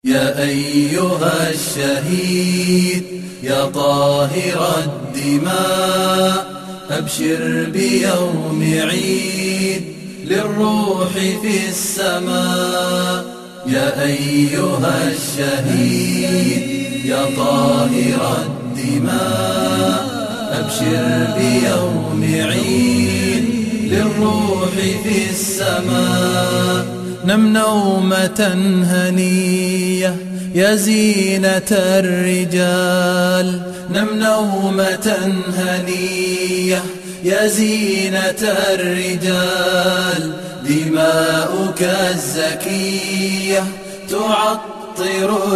يا أيها الشهيد يا طاهر الدماء، أبشر بيوم عيد للروح في السماء. يا أيها الشهيد يا طاهر الدماء، أبشر بيوم عيد للروح في السماء. نم نومة هنية يا زينة الرجال، نم نومة هنية يا زينة الرجال. دماؤك الزكية تعطر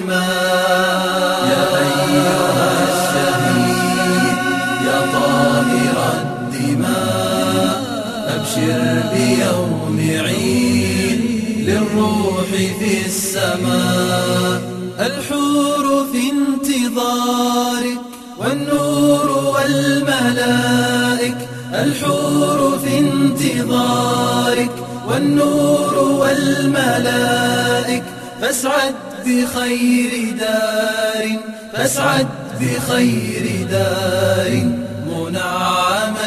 الرمال. يا أيها الشهيد يا طاهر الدماء، أبشر بيوم عيد للروح في السماء. الحور في انتظارك والنور والملائك، الحور في انتظارك والنور والملائك. فاسعد بخير دار، فاسعد بخير دار منعما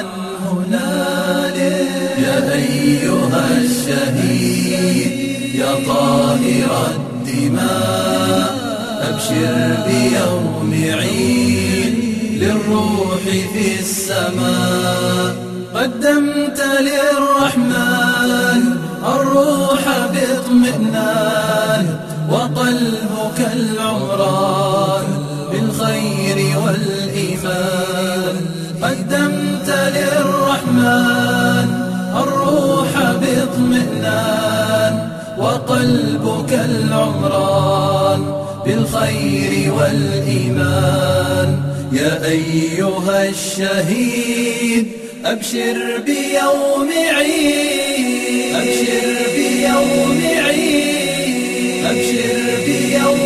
هنالك. يا أيها الشهيد يا طاهر الدماء، أبشر بيوم عيد للروح في السماء. قدمت للرحمن الروح باطمئنان، وقلبك العمران بالخير والإيمان. قدمت للرحمن الروح باطمئنان، وقلبك العمران بالخير والإيمان. يا أيها الشهيد أبشر بيوم عيد، أبشر بيوم عيد، أبشر بيوم